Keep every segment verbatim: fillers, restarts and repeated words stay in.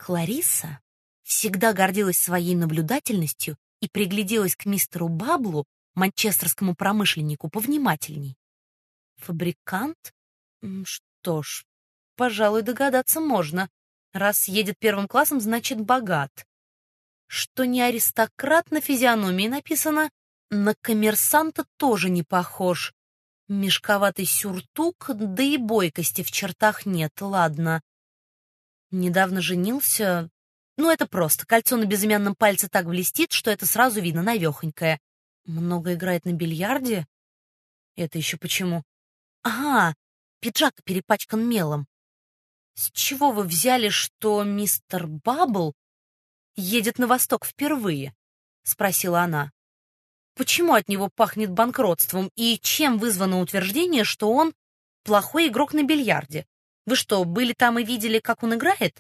Кларисса всегда гордилась своей наблюдательностью и пригляделась к мистеру Баблу, манчестерскому промышленнику, повнимательней. Фабрикант? М, Что ж, пожалуй, догадаться можно. Раз едет первым классом, значит, богат. Что не аристократ, на физиономии написано, на коммерсанта тоже не похож. Мешковатый сюртук, да и бойкости в чертах нет, ладно. Недавно женился. Ну, это просто. Кольцо на безымянном пальце так блестит, что это сразу видно, навехонькое. Много играет на бильярде? Это еще почему? Ага, пиджак перепачкан мелом. С чего вы взяли, что мистер Баббл едет на восток впервые? Спросила она. Почему от него пахнет банкротством и чем вызвано утверждение, что он плохой игрок на бильярде? Вы что, были там и видели, как он играет?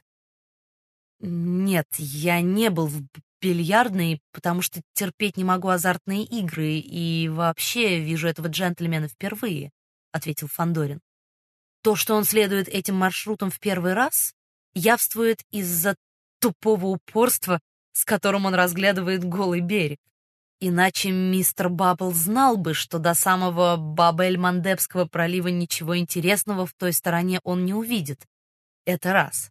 Нет, я не был в бильярдной, потому что терпеть не могу азартные игры и вообще вижу этого джентльмена впервые, ответил Фандорин. То, что он следует этим маршрутом в первый раз, явствует из-за тупого упорства, с которым он разглядывает голый берег. Иначе мистер Баббл знал бы, что до самого Баб-эль-Мандебского пролива ничего интересного в той стороне он не увидит. Это раз.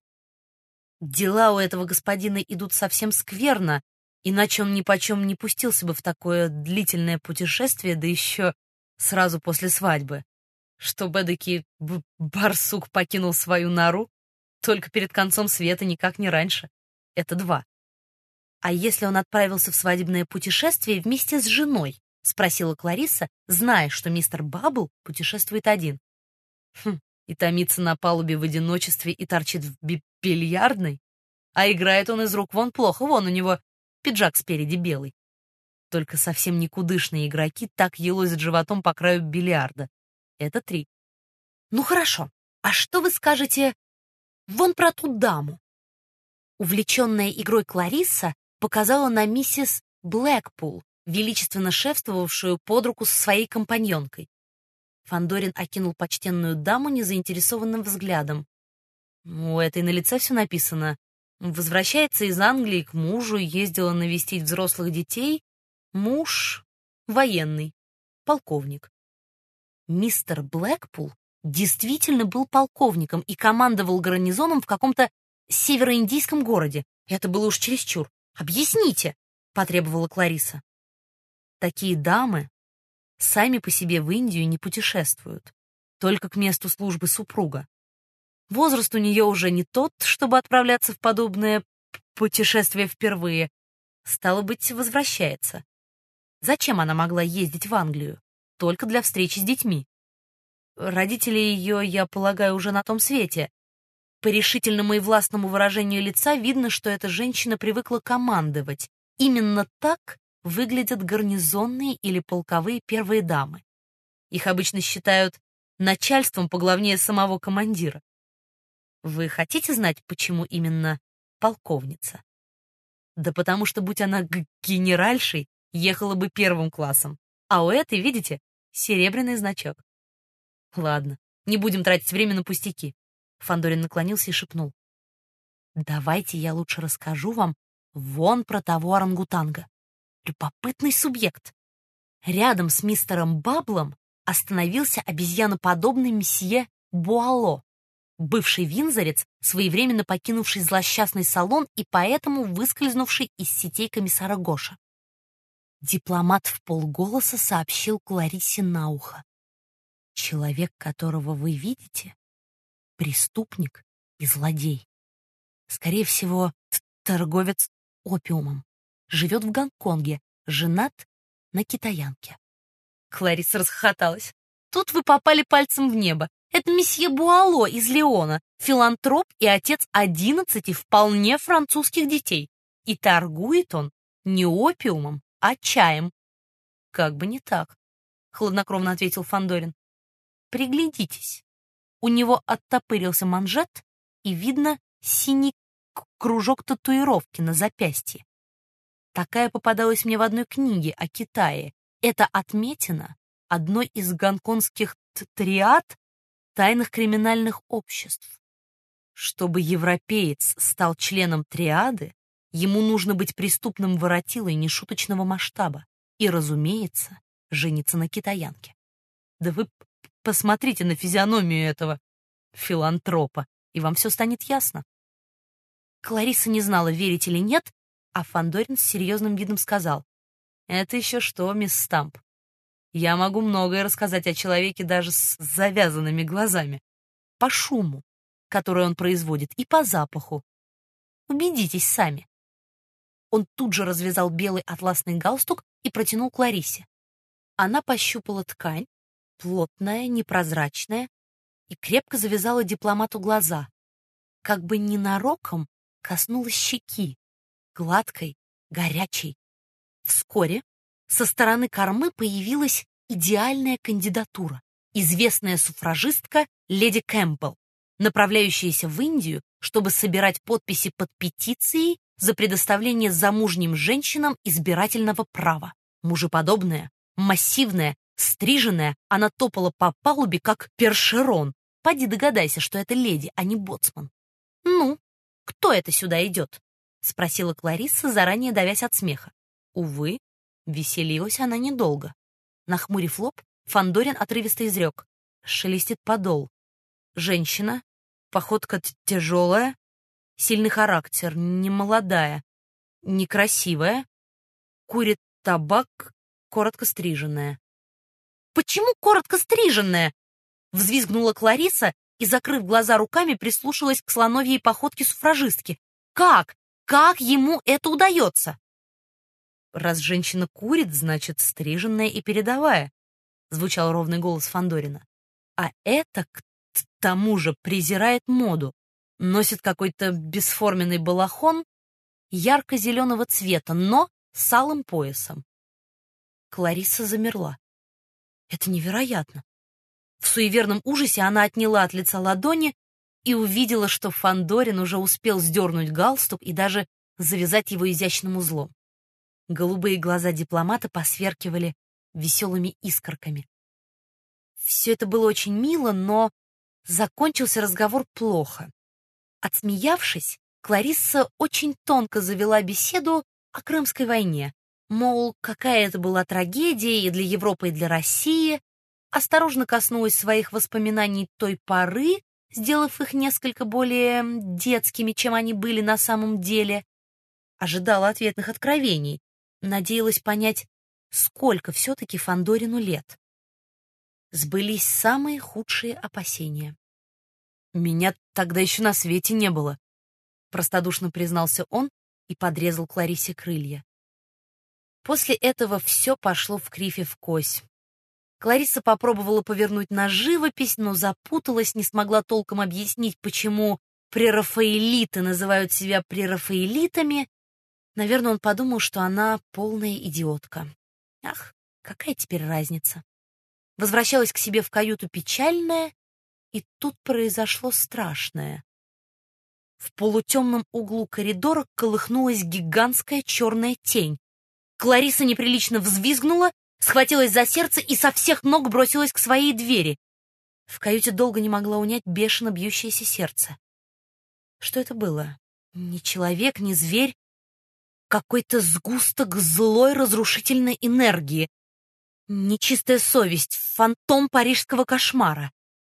Дела у этого господина идут совсем скверно, иначе он нипочем не пустился бы в такое длительное путешествие, да еще сразу после свадьбы. Чтобы эдакий барсук покинул свою нору только перед концом света, никак не раньше. Это два. «А если он отправился в свадебное путешествие вместе с женой?» — спросила Кларисса, зная, что мистер Баббл путешествует один. Хм, и томится на палубе в одиночестве и торчит в би- бильярдной? А играет он из рук вон плохо, вон у него пиджак спереди белый. Только совсем никудышные игроки так елозят животом по краю бильярда. Это три. Ну хорошо, а что вы скажете вон про ту даму? Увлеченная игрой Кларисса показала на миссис Блэкпул, величественно шефствовавшую под руку со своей компаньонкой. Фандорин окинул почтенную даму незаинтересованным взглядом. У этой на лице все написано. Возвращается из Англии к мужу, ездила навестить взрослых детей. Муж военный, полковник. Мистер Блэкпул действительно был полковником и командовал гарнизоном в каком-то североиндийском городе. Это было уж чересчур. «Объясните», — потребовала Кларисса. Такие дамы сами по себе в Индию не путешествуют, только к месту службы супруга. Возраст у нее уже не тот, чтобы отправляться в подобное путешествие впервые. Стало быть, возвращается. Зачем она могла ездить в Англию? Только для встречи с детьми. Родители ее, я полагаю, уже на том свете. По решительному и властному выражению лица видно, что эта женщина привыкла командовать. Именно так выглядят гарнизонные или полковые первые дамы. Их обычно считают начальством поглавнее самого командира. Вы хотите знать, почему именно полковница? Да потому что, будь она г- генеральшей, ехала бы первым классом. А у этой, видите, серебряный значок. Ладно, не будем тратить время на пустяки. Фандорин наклонился и шепнул. Давайте я лучше расскажу вам вон про того орангутанга. Любопытный субъект. Рядом с мистером Баблом остановился обезьяноподобный месье Буало, бывший винзорец, своевременно покинувший злосчастный салон и поэтому выскользнувший из сетей комиссара Гоша. Дипломат вполголоса сообщил Клариссе на ухо. Человек, которого вы видите, преступник и злодей. Скорее всего, торговец опиумом. Живет в Гонконге, женат на китаянке. Кларисса расхохоталась. Тут вы попали пальцем в небо. Это месье Буало из Леона, филантроп и отец одиннадцати вполне французских детей. И торгует он не опиумом, а чаем. Как бы не так, хладнокровно ответил Фандорин. Приглядитесь. У него оттопырился манжет, и видно синий кружок татуировки на запястье. Такая попадалась мне в одной книге о Китае. Это отметина одной из гонконгских триад тайных криминальных обществ. Чтобы европеец стал членом триады, ему нужно быть преступным воротилой нешуточного масштаба и, разумеется, жениться на китаянке. Да вы посмотрите на физиономию этого филантропа, и вам все станет ясно. Клариса не знала, верить или нет, а Фандорин с серьезным видом сказал: «Это еще что, мисс Стамп? Я могу многое рассказать о человеке даже с завязанными глазами. По шуму, который он производит, и по запаху. Убедитесь сами». Он тут же развязал белый атласный галстук и протянул Кларисе. Она пощупала ткань, плотная, непрозрачная, и крепко завязала дипломату глаза. Как бы ненароком коснулась щеки, гладкой, горячей. Вскоре со стороны кормы появилась идеальная кандидатура, известная суфражистка леди Кэмпбелл, направляющаяся в Индию, чтобы собирать подписи под петицией за предоставление замужним женщинам избирательного права. Мужеподобная, массивная, стриженная, она топала по палубе, как першерон. Поди догадайся, что это леди, а не боцман. «Ну, кто это сюда идет?» — спросила Кларисса, заранее давясь от смеха. Увы, веселилась она недолго. Нахмурив лоб, Фандорин отрывисто изрек: шелестит подол. Женщина, походка тяжелая, сильный характер, немолодая, некрасивая, курит табак, коротко стриженная. «Почему коротко стриженная?» — взвизгнула Клариса и, закрыв глаза руками, прислушалась к слоновьей походке суфражистки. «Как? Как ему это удается?» «Раз женщина курит, значит, стриженная и передовая», — звучал ровный голос Фандорина. «А это, к тому же, презирает моду, носит какой-то бесформенный балахон ярко-зеленого цвета, но с алым поясом». Клариса замерла. Это невероятно. В суеверном ужасе она отняла от лица ладони и увидела, что Фандорин уже успел сдернуть галстук и даже завязать его изящным узлом. Голубые глаза дипломата посверкивали веселыми искорками. Все это было очень мило, но закончился разговор плохо. Отсмеявшись, Кларисса очень тонко завела беседу о Крымской войне. Мол, какая это была трагедия и для Европы, и для России. Осторожно коснулась своих воспоминаний той поры, сделав их несколько более детскими, чем они были на самом деле. Ожидала ответных откровений. Надеялась понять, сколько все-таки Фандорину лет. Сбылись самые худшие опасения. «Меня тогда еще на свете не было», — простодушно признался он и подрезал Кларисе крылья. После этого все пошло в кривь и в кось. Клариса попробовала повернуть на живопись, но запуталась, не смогла толком объяснить, почему прерафаэлиты называют себя прерафаэлитами. Наверное, он подумал, что она полная идиотка. Ах, какая теперь разница? Возвращалась к себе в каюту печальная, и тут произошло страшное. В полутемном углу коридора колыхнулась гигантская черная тень. Клариса неприлично взвизгнула, схватилась за сердце и со всех ног бросилась к своей двери. В каюте долго не могла унять бешено бьющееся сердце. Что это было? Ни человек, ни зверь. Какой-то сгусток злой разрушительной энергии. Нечистая совесть, фантом парижского кошмара.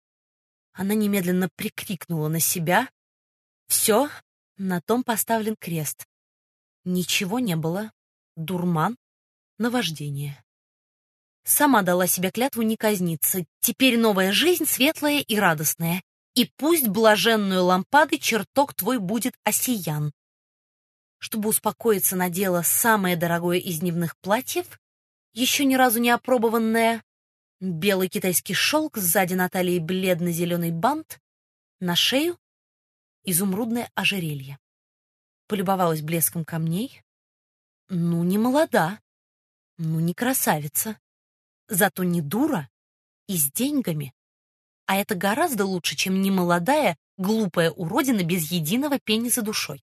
Она немедленно прикрикнула на себя. Все, на том поставлен крест. Ничего не было. Дурман, наваждение. Сама дала себе клятву не казниться. Теперь новая жизнь светлая и радостная. И пусть блаженную лампадой чертог твой будет осиян. Чтобы успокоиться, надела самое дорогое из дневных платьев, еще ни разу не опробованное, белый китайский шелк, сзади на талии бледно-зеленый бант, на шею изумрудное ожерелье. Полюбовалась блеском камней. Ну, не молода, ну, не красавица, зато не дура и с деньгами. А это гораздо лучше, чем немолодая, глупая уродина без единого пенни за душой.